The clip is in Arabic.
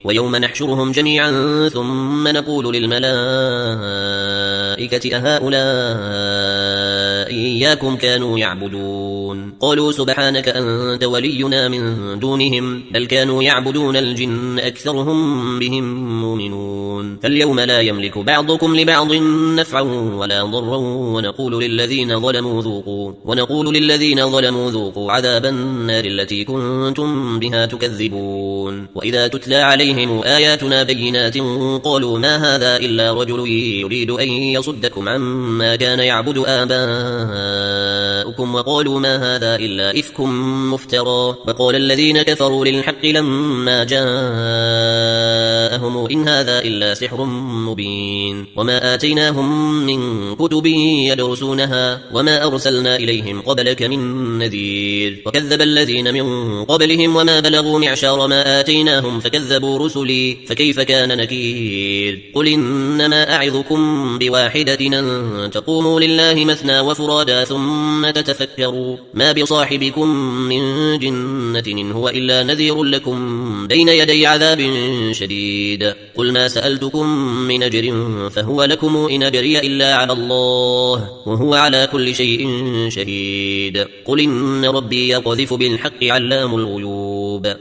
ويوم نحشرهم جميعا ثم نقول للملائكة أهؤلاء إياكم كانوا يعبدون قالوا سبحانك أنت ولينا من دونهم بل كانوا يعبدون الجن أكثرهم بهم مؤمنون فاليوم لا يملك بعضكم لبعض نفعا ولا ضرا ونقول للذين ظلموا ذوقوا عذاب النار التي كنتم بها تكذبون وإذا تتلى عليهم آياتنا بينات قالوا ما هذا إلا رجل يريد أن يصدكم عما كان يعبد آباؤكم وقالوا ما هذا إلا إفك مفترى وقال الذين كفروا للحق لما جاءهم إن هذا إلا سحر مبين وما آتيناهم من كتب يدرسونها وما أرسلنا إليهم قبلك من نذير وكذب الذين من قبلهم وما بلغوا معشار ما آتيناهم فكذبوا رسلي فكيف كان نكير قل إنما أعظكم بواحدة أن تقوموا لله مثنى وفرادا ثم تتفكروا ما بصاحبكم من جنة إن هو إلا نذير لكم بين يدي عذاب شديد قل ما سألتكم من أجر فهو لكم إن أجري إلا على الله وهو على كل شيء شهيد قل إن ربي يقذف بالحق علام الغيوب